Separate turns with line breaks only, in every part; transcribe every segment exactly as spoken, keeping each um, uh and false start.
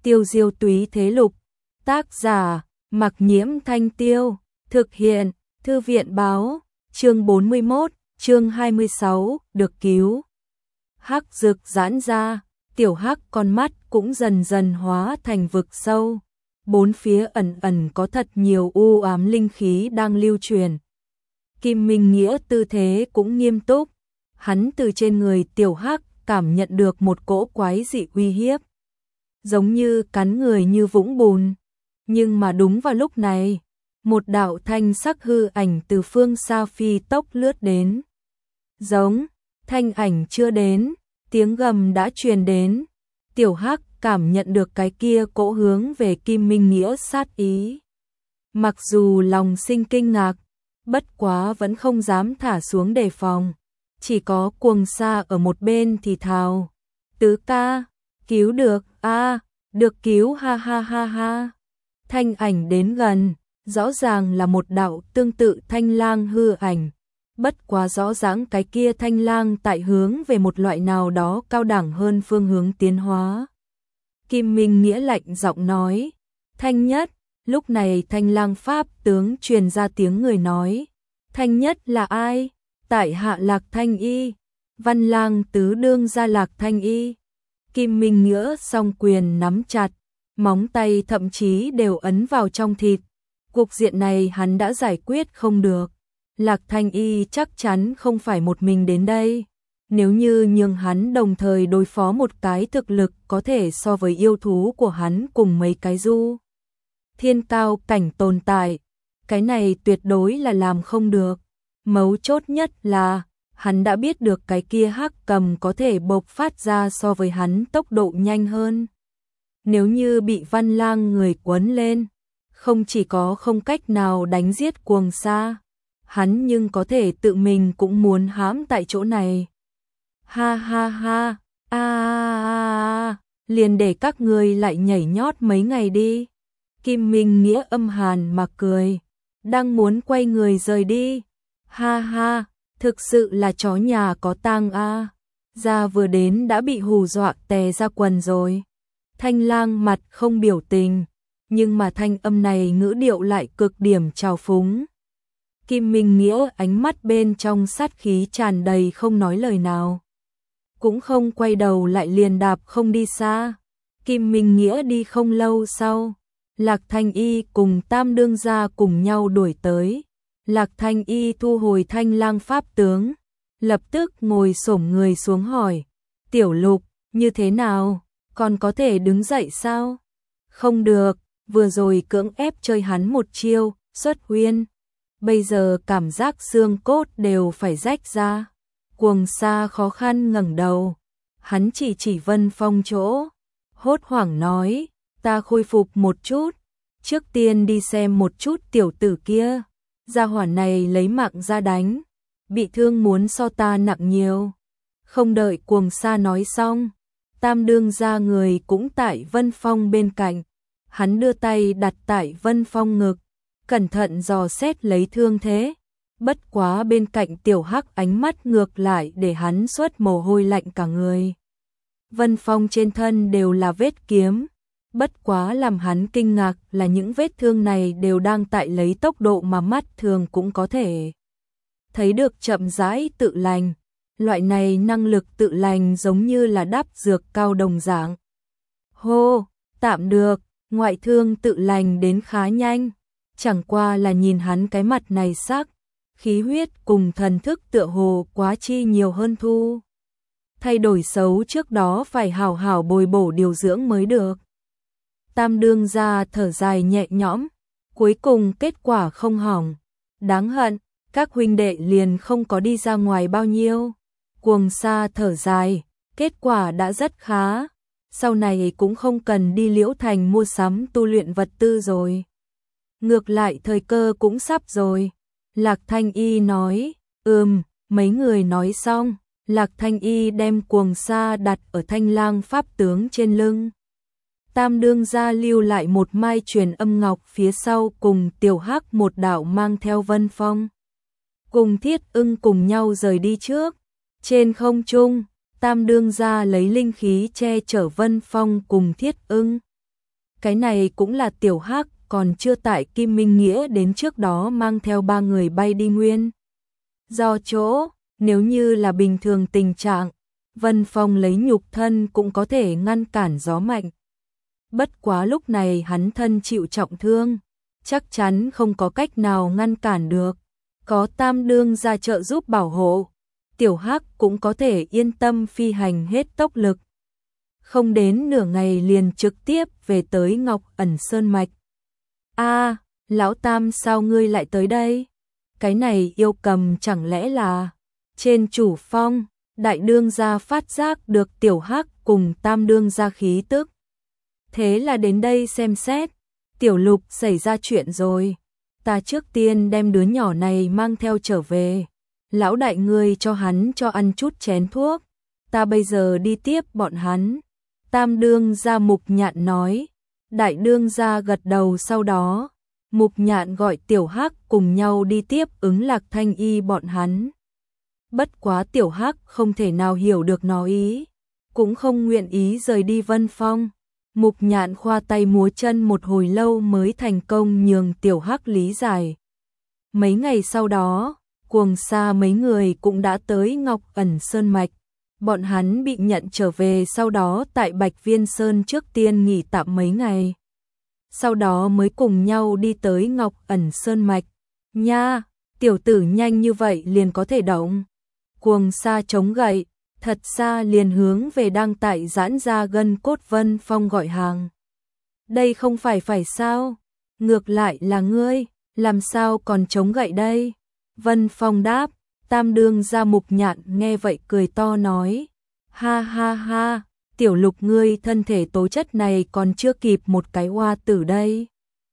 Tiêu diêu túy thế lục. Tác giả, Mặc Nhiễm Thanh Tiêu. Thực hiện, Thư viện báo. Chương bốn mươi mốt, chương hai mươi sáu, được cứu. Hắc rực giãn ra, tiểu hắc con mắt cũng dần dần hóa thành vực sâu. Bốn phía ẩn ẩn có thật nhiều u ám linh khí đang lưu truyền. Kim Minh Nghĩa tư thế cũng nghiêm túc. Hắn từ trên người tiểu hắc cảm nhận được một cỗ quái dị uy hiếp. Giống như cắn người như vũng bùn. Nhưng mà đúng vào lúc này, một đạo thanh sắc hư ảnh từ phương xa phi tốc lướt đến. Giống, thanh ảnh chưa đến, tiếng gầm đã truyền đến. Tiểu hắc cảm nhận được cái kia cỗ hướng về Kim Minh Nghĩa sát ý. Mặc dù lòng sinh kinh ngạc, bất quá vẫn không dám thả xuống đề phòng. Chỉ có Cuồng Sa ở một bên thì thào. Tứ ca, cứu được, a được cứu ha ha ha ha. Thanh ảnh đến gần, rõ ràng là một đạo tương tự thanh lang hư ảnh. Bất quá rõ ràng cái kia thanh lang tại hướng về một loại nào đó cao đẳng hơn phương hướng tiến hóa. Kim Minh Nghĩa lạnh giọng nói. Thanh nhất, lúc này thanh lang pháp tướng truyền ra tiếng người nói. Thanh nhất là ai? Tại hạ Lạc Thanh Y. Văn lang tứ đương ra Lạc Thanh Y. Kim Minh Nghĩa song quyền nắm chặt, móng tay thậm chí đều ấn vào trong thịt. Cục diện này hắn đã giải quyết không được. Lạc Thanh Y chắc chắn không phải một mình đến đây. Nếu như nhường hắn đồng thời đối phó một cái thực lực có thể so với yêu thú của hắn cùng mấy cái du thiên cao cảnh tồn tại, cái này tuyệt đối là làm không được. Mấu chốt nhất là hắn đã biết được cái kia hắc cầm có thể bộc phát ra so với hắn tốc độ nhanh hơn. Nếu như bị Văn Lang người quấn lên, không chỉ có không cách nào đánh giết Cuồng Sa, hắn nhưng có thể tự mình cũng muốn hãm tại chỗ này. Ha ha ha, a a a, liền để các ngươi lại nhảy nhót mấy ngày đi. Kim Minh Nghĩa âm hàn mà cười, đang muốn quay người rời đi. Ha ha, thực sự là chó nhà có tang a. Ra vừa đến đã bị hù dọa tè ra quần rồi. Thanh lang mặt không biểu tình, nhưng mà thanh âm này ngữ điệu lại cực điểm trào phúng. Kim Minh Nghĩa ánh mắt bên trong sát khí tràn đầy không nói lời nào. Cũng không quay đầu lại liền đạp không đi xa. Kim Minh Nghĩa đi không lâu sau, Lạc Thanh Y cùng Tam đương gia cùng nhau đuổi tới. Lạc Thanh Y thu hồi thanh lang pháp tướng, lập tức ngồi xổm người xuống hỏi. Tiểu Lục, như thế nào? Còn có thể đứng dậy sao? Không được, vừa rồi cưỡng ép chơi hắn một chiêu, xuất huyên. Bây giờ cảm giác xương cốt đều phải rách ra. Cuồng Sa khó khăn ngẩng đầu. Hắn chỉ chỉ Vân Phong chỗ. Hốt hoảng nói, ta khôi phục một chút. Trước tiên đi xem một chút tiểu tử kia. Gia hỏa này lấy mạng ra đánh. Bị thương muốn so ta nặng nhiều. Không đợi Cuồng Sa nói xong, Tam đương gia người cũng tại Vân Phong bên cạnh. Hắn đưa tay đặt tại Vân Phong ngực, cẩn thận dò xét lấy thương thế. Bất quá bên cạnh tiểu hắc ánh mắt ngược lại để hắn xuất mồ hôi lạnh cả người. Vân Phong trên thân đều là vết kiếm. Bất quá làm hắn kinh ngạc là những vết thương này đều đang tại lấy tốc độ mà mắt thường cũng có thể thấy được chậm rãi tự lành. Loại này năng lực tự lành giống như là đắp dược cao đồng dạng. Hô, tạm được, ngoại thương tự lành đến khá nhanh. Chẳng qua là nhìn hắn cái mặt này sắc, khí huyết cùng thần thức tựa hồ quá chi nhiều hơn thu. Thay đổi xấu trước đó phải hảo hảo bồi bổ điều dưỡng mới được. Tam đương gia thở dài nhẹ nhõm, cuối cùng kết quả không hỏng. Đáng hận, các huynh đệ liền không có đi ra ngoài bao nhiêu. Cuồng Sa thở dài, kết quả đã rất khá. Sau này cũng không cần đi Liễu Thành mua sắm tu luyện vật tư rồi. Ngược lại thời cơ cũng sắp rồi. Lạc Thanh Y nói, ừm, mấy người nói xong. Lạc Thanh Y đem Cuồng Sa đặt ở thanh lang pháp tướng trên lưng. Tam đương gia lưu lại một mai truyền âm ngọc phía sau cùng tiểu hắc một đạo mang theo Vân Phong. Cùng Thiết Ưng cùng nhau rời đi trước. Trên không trung, Tam đương gia lấy linh khí che chở Vân Phong cùng Thiết Ưng. Cái này cũng là Tiểu Hắc, còn chưa tại Kim Minh Nghĩa đến trước đó mang theo ba người bay đi nguyên. Do chỗ, nếu như là bình thường tình trạng, Vân Phong lấy nhục thân cũng có thể ngăn cản gió mạnh. Bất quá lúc này hắn thân chịu trọng thương, chắc chắn không có cách nào ngăn cản được. Có Tam Đương ra trợ giúp bảo hộ, Tiểu Hắc cũng có thể yên tâm phi hành hết tốc lực. Không đến nửa ngày liền trực tiếp về tới Ngọc Ẩn Sơn Mạch. A, lão Tam sao ngươi lại tới đây? Cái này yêu cầm chẳng lẽ là trên chủ phong, đại đương gia phát giác được Tiểu Hắc cùng Tam đương gia khí tức. Thế là đến đây xem xét, Tiểu Lục xảy ra chuyện rồi. Ta trước tiên đem đứa nhỏ này mang theo trở về. Lão đại ngươi cho hắn cho ăn chút chén thuốc. Ta bây giờ đi tiếp bọn hắn. Tam đương gia Mục Nhạn nói. Đại đương gia gật đầu, sau đó Mục Nhạn gọi Tiểu Hắc cùng nhau đi tiếp ứng Lạc Thanh Y bọn hắn. Bất quá Tiểu Hắc không thể nào hiểu được nó ý, cũng không nguyện ý rời đi Vân Phong. Mục Nhạn khoa tay múa chân một hồi lâu mới thành công nhường Tiểu Hắc lý giải. Mấy ngày sau đó, Cuồng Sa mấy người cũng đã tới Ngọc Ẩn Sơn Mạch. Bọn hắn bị nhận trở về, sau đó tại Bạch Viên Sơn trước tiên nghỉ tạm mấy ngày. Sau đó mới cùng nhau đi tới Ngọc Ẩn Sơn Mạch. Nha, tiểu tử nhanh như vậy liền có thể động. Cuồng Sa chống gậy, thật xa liền hướng về đang tại giãn ra gân cốt Vân Phong gọi hàng. Đây không phải phải sao? Ngược lại là ngươi, làm sao còn chống gậy đây? Vân Phong đáp. Tam đương gia Mục Nhạn nghe vậy cười to nói. Ha ha ha, Tiểu Lục ngươi thân thể tố chất này còn chưa kịp một cái hoa tử đây.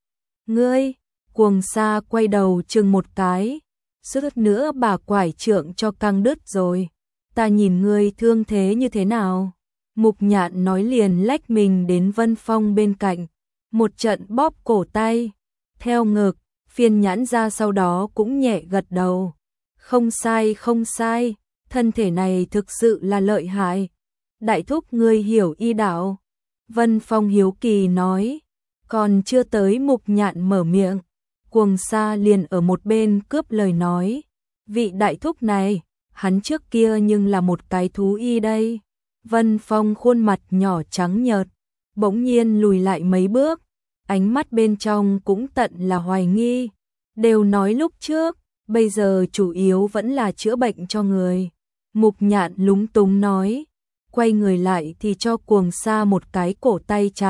Ngươi, Cuồng Sa quay đầu chừng một cái, suýt nữa bà quải trượng cho căng đứt rồi. Ta nhìn ngươi thương thế như thế nào? Mục Nhạn nói liền lách mình đến Vân Phong bên cạnh, một trận bóp cổ tay, theo ngực, phiên nhãn ra sau đó cũng nhẹ gật đầu. Không sai không sai, thân thể này thực sự là lợi hại. Đại thúc ngươi hiểu y đạo. Vân Phong hiếu kỳ nói, còn chưa tới Mục Nhạn mở miệng, Cuồng Sa liền ở một bên cướp lời nói. Vị đại thúc này, hắn trước kia nhưng là một cái thú y đây. Vân Phong khuôn mặt nhỏ trắng nhợt, bỗng nhiên lùi lại mấy bước, ánh mắt bên trong cũng tận là hoài nghi. Đều nói lúc trước, bây giờ chủ yếu vẫn là chữa bệnh cho người. Mục Nhạn lúng túng nói, quay người lại thì cho Cuồng Sa một cái cổ tay chặt.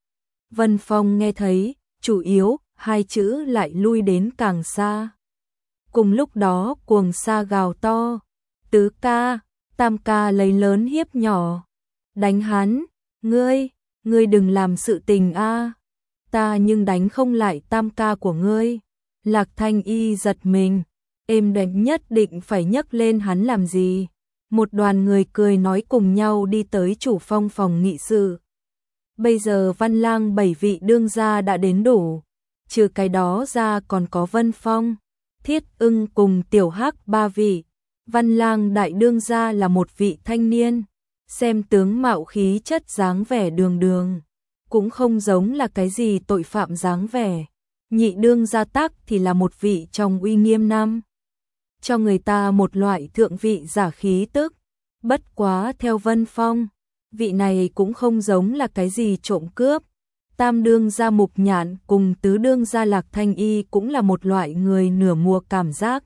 Vân Phong nghe thấy, chủ yếu, hai chữ lại lui đến càng xa. Cùng lúc đó Cuồng Sa gào to, tứ ca, tam ca lấy lớn hiếp nhỏ. Đánh hắn, ngươi, ngươi đừng làm sự tình a. Ta nhưng đánh không lại tam ca của ngươi. Lạc Thanh Y giật mình, êm đềm nhất định phải nhấc lên hắn làm gì. Một đoàn người cười nói cùng nhau đi tới chủ phong phòng nghị sự. Bây giờ Văn Lang bảy vị đương gia đã đến đủ, trừ cái đó ra còn có Vân Phong, Thiết Ưng cùng Tiểu Hắc ba vị. Văn Lang đại đương gia là một vị thanh niên, xem tướng mạo khí chất dáng vẻ đường đường, cũng không giống là cái gì tội phạm dáng vẻ. Nhị đương gia Tắc thì là một vị trong uy nghiêm năm, cho người ta một loại thượng vị giả khí tức. Bất quá theo Vân Phong, vị này cũng không giống là cái gì trộm cướp. Tam đương gia Mục Nhạn cùng tứ đương gia Lạc Thanh Y cũng là một loại người nửa mùa cảm giác.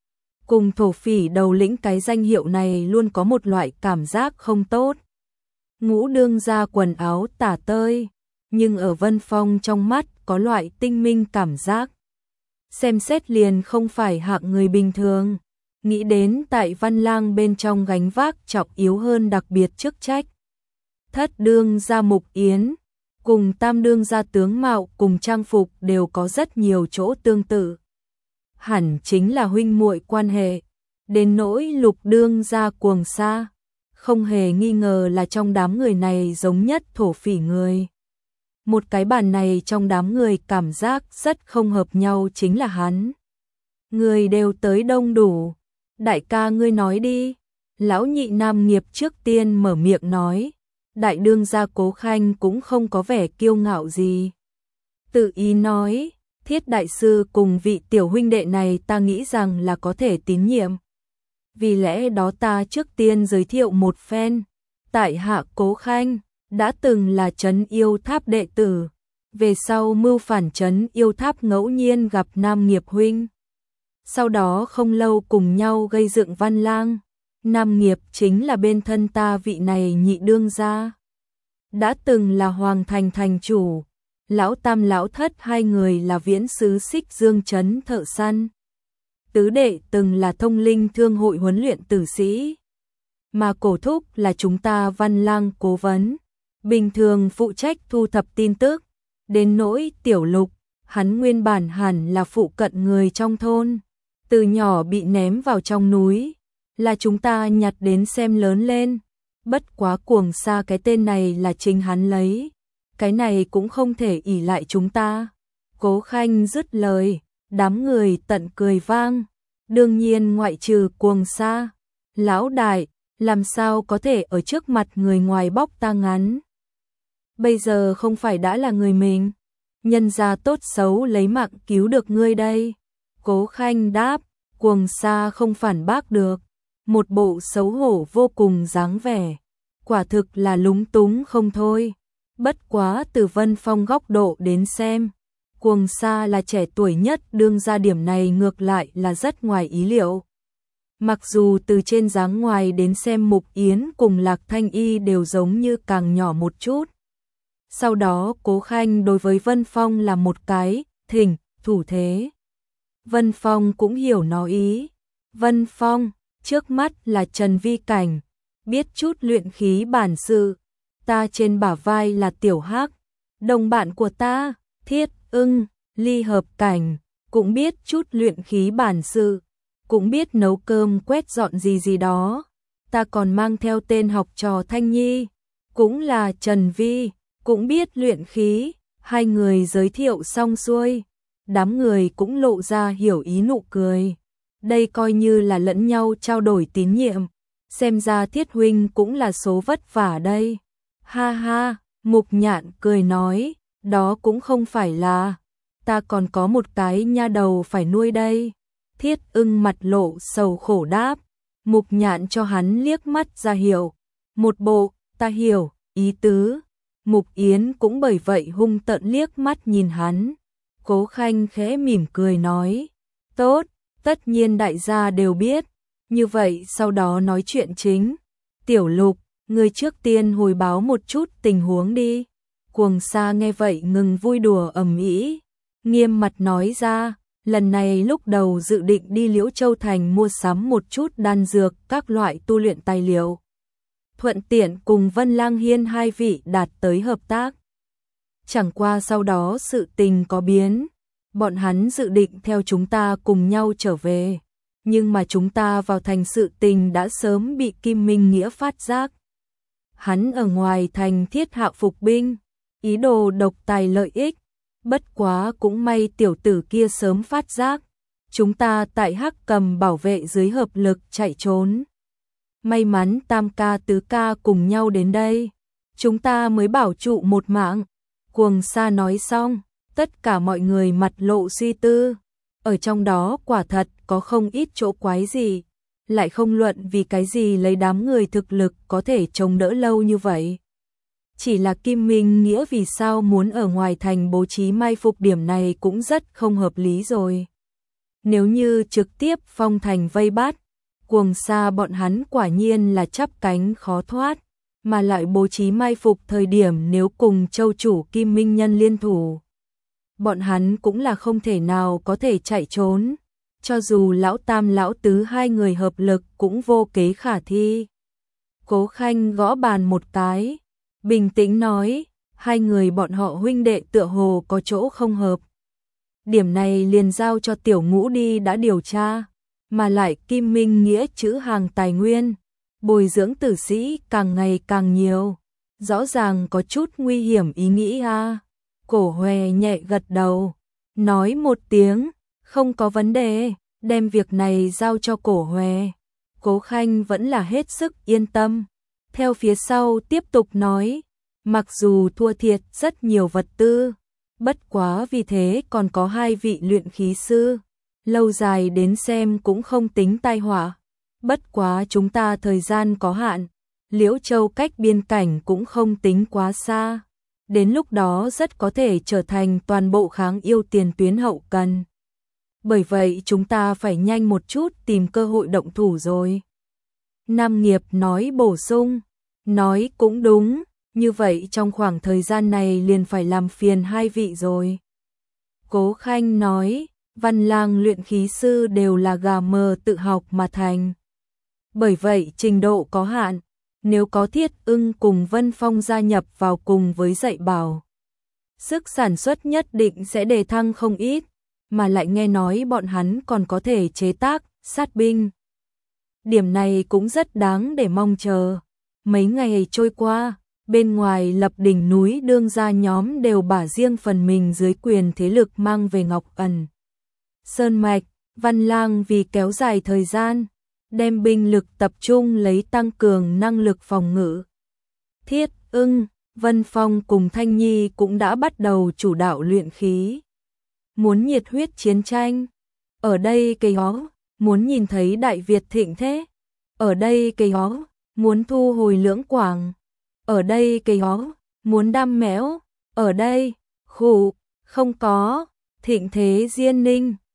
Cùng thổ phỉ đầu lĩnh cái danh hiệu này luôn có một loại cảm giác không tốt. Ngũ đương gia quần áo tả tơi, nhưng ở Vân Phong trong mắt có loại tinh minh cảm giác. Xem xét liền không phải hạng người bình thường. Nghĩ đến tại Văn Lang bên trong gánh vác trọng yếu hơn đặc biệt chức trách. Thất đương gia Mục Yến cùng tam đương gia tướng mạo cùng trang phục đều có rất nhiều chỗ tương tự. Hẳn chính là huynh muội quan hệ. Đến nỗi lục đương gia Cuồng Sa, không hề nghi ngờ là trong đám người này giống nhất thổ phỉ người. Một cái bàn này trong đám người cảm giác rất không hợp nhau chính là hắn. Người đều tới đông đủ. Đại ca ngươi nói đi. Lão nhị Nam Nghiệp trước tiên mở miệng nói. Đại đương gia Cố Khanh cũng không có vẻ kiêu ngạo gì. Tự ý nói, Thiết đại sư cùng vị tiểu huynh đệ này ta nghĩ rằng là có thể tín nhiệm. Vì lẽ đó ta trước tiên giới thiệu một phen. Tại hạ Cố Khanh, đã từng là Trấn Yêu Tháp đệ tử. Về sau mưu phản Trấn Yêu Tháp ngẫu nhiên gặp Nam Nghiệp huynh. Sau đó không lâu cùng nhau gây dựng Văn Lang. Nam Nghiệp chính là bên thân ta vị này nhị đương gia. Đã từng là Hoàng Thành thành chủ. Lão Tam lão Thất hai người là viễn sứ Xích Dương trấn thợ săn. Tứ đệ từng là thông linh thương hội huấn luyện tử sĩ. Mà Cổ thúc là chúng ta Văn Lang cố vấn. Bình thường phụ trách thu thập tin tức. Đến nỗi Tiểu Lục, hắn nguyên bản hẳn là phụ cận người trong thôn. Từ nhỏ bị ném vào trong núi. Là chúng ta nhặt đến xem lớn lên. Bất quá Cuồng Sa cái tên này là chính hắn lấy. Cái này cũng không thể ỷ lại chúng ta. Cố Khanh dứt lời, đám người tận cười vang. Đương nhiên ngoại trừ Cuồng Sa. Lão đại, làm sao có thể ở trước mặt người ngoài bóc ta ngắn. Bây giờ không phải đã là người mình. Nhân gia tốt xấu lấy mạng cứu được ngươi đây. Cố Khanh đáp, Cuồng Sa không phản bác được. Một bộ xấu hổ vô cùng dáng vẻ. Quả thực là lúng túng không thôi. Bất quá từ Vân Phong góc độ đến xem, Cuồng Sa là trẻ tuổi nhất đương ra điểm này ngược lại là rất ngoài ý liệu. Mặc dù từ trên dáng ngoài đến xem Mục Yến cùng Lạc Thanh Y đều giống như càng nhỏ một chút. Sau đó Cố Khanh đối với Vân Phong là một cái thỉnh thủ thế. Vân Phong cũng hiểu nó ý. Vân Phong, trước mắt là Trần Vi Cảnh, biết chút luyện khí bản sự. Ta trên bả vai là Tiểu Hắc, đồng bạn của ta, Thiết Ưng, Ly Hợp Cảnh, cũng biết chút luyện khí bản sự, cũng biết nấu cơm quét dọn gì gì đó. Ta còn mang theo tên học trò Thanh Nhi, cũng là Trần Vi, cũng biết luyện khí. Hai người giới thiệu xong xuôi, đám người cũng lộ ra hiểu ý nụ cười. Đây coi như là lẫn nhau trao đổi tín nhiệm, xem ra Thiết huynh cũng là số vất vả đây. Ha ha, Mục Nhạn cười nói, đó cũng không phải là, ta còn có một cái nha đầu phải nuôi đây. Thiết Ưng mặt lộ sầu khổ đáp. Mục Nhạn cho hắn liếc mắt ra hiểu, một bộ, ta hiểu, ý tứ. Mục Yến cũng bởi vậy hung tợn liếc mắt nhìn hắn. Cố Khanh khẽ mỉm cười nói, tốt, tất nhiên đại gia đều biết, như vậy sau đó nói chuyện chính. Tiểu Lục, người trước tiên hồi báo một chút tình huống đi. Cuồng Sa nghe vậy ngừng vui đùa ầm ĩ, nghiêm mặt nói ra, lần này lúc đầu dự định đi Liễu Châu Thành mua sắm một chút đan dược, các loại tu luyện tài liệu. Thuận tiện cùng Vân Lang Hiên hai vị đạt tới hợp tác. Chẳng qua sau đó sự tình có biến, bọn hắn dự định theo chúng ta cùng nhau trở về. Nhưng mà chúng ta vào thành sự tình đã sớm bị Kim Minh Nghĩa phát giác. Hắn ở ngoài thành thiết hạ phục binh, ý đồ độc tài lợi ích. Bất quá cũng may tiểu tử kia sớm phát giác. Chúng ta tại Hắc Cầm bảo vệ dưới hợp lực chạy trốn. May mắn tam ca tứ ca cùng nhau đến đây. Chúng ta mới bảo trụ một mạng. Cuồng Sa nói xong, tất cả mọi người mặt lộ suy tư. Ở trong đó quả thật có không ít chỗ quái gì. Lại không luận vì cái gì lấy đám người thực lực có thể chống đỡ lâu như vậy. Chỉ là Kim Minh Nghĩa vì sao muốn ở ngoài thành bố trí mai phục điểm này cũng rất không hợp lý rồi. Nếu như trực tiếp phong thành vây bắt, Cuồng Sa bọn hắn quả nhiên là chắp cánh khó thoát, mà lại bố trí mai phục thời điểm nếu cùng châu chủ Kim Minh Nhân liên thủ. Bọn hắn cũng là không thể nào có thể chạy trốn, cho dù lão tam lão tứ hai người hợp lực cũng vô kế khả thi. Cố Khanh gõ bàn một cái, bình tĩnh nói, hai người bọn họ huynh đệ tựa hồ có chỗ không hợp. Điểm này liền giao cho Tiểu Ngũ đi đã điều tra, mà lại Kim Minh Nghĩa chữ hàng tài nguyên, bồi dưỡng tử sĩ càng ngày càng nhiều, rõ ràng có chút nguy hiểm ý nghĩ a. Cổ Hòe nhẹ gật đầu, nói một tiếng, không có vấn đề, đem việc này giao cho Cổ Hòe. Cố Khanh vẫn là hết sức yên tâm. theo phía sau tiếp tục nói, mặc dù thua thiệt rất nhiều vật tư, bất quá vì thế còn có hai vị luyện khí sư, lâu dài đến xem cũng không tính tai họa. Bất quá chúng ta thời gian có hạn, Liễu Châu cách biên cảnh cũng không tính quá xa, đến lúc đó rất có thể trở thành toàn bộ kháng yêu tiền tuyến hậu cần. Bởi vậy chúng ta phải nhanh một chút tìm cơ hội động thủ rồi. Nam Nghiệp nói bổ sung, nói cũng đúng, như vậy trong khoảng thời gian này liền phải làm phiền hai vị rồi. Cố Khanh nói, Văn Lang luyện khí sư đều là gà mờ tự học mà thành. Bởi vậy trình độ có hạn, nếu có Thiết Ưng cùng Vân Phong gia nhập vào cùng với dạy bảo, sức sản xuất nhất định sẽ đề thăng không ít, mà lại nghe nói bọn hắn còn có thể chế tác, sát binh. Điểm này cũng rất đáng để mong chờ. Mấy ngày trôi qua, bên ngoài Lập Đỉnh núi đương gia nhóm đều bả riêng phần mình dưới quyền thế lực mang về Ngọc Ẩn Sơn Mạch. Văn Lang vì kéo dài thời gian, đem binh lực tập trung lấy tăng cường năng lực phòng ngự. Thiết Ưng, Vân Phong cùng Thanh Nhi cũng đã bắt đầu chủ đạo luyện khí. Muốn nhiệt huyết chiến tranh. Ở đây cây hó, muốn nhìn thấy Đại Việt thịnh thế. Ở đây cây hó, muốn thu hồi Lưỡng Quảng. Ở đây cây hó, muốn đam mẽo. Ở đây, khủ, không có, thịnh thế Diên Ninh.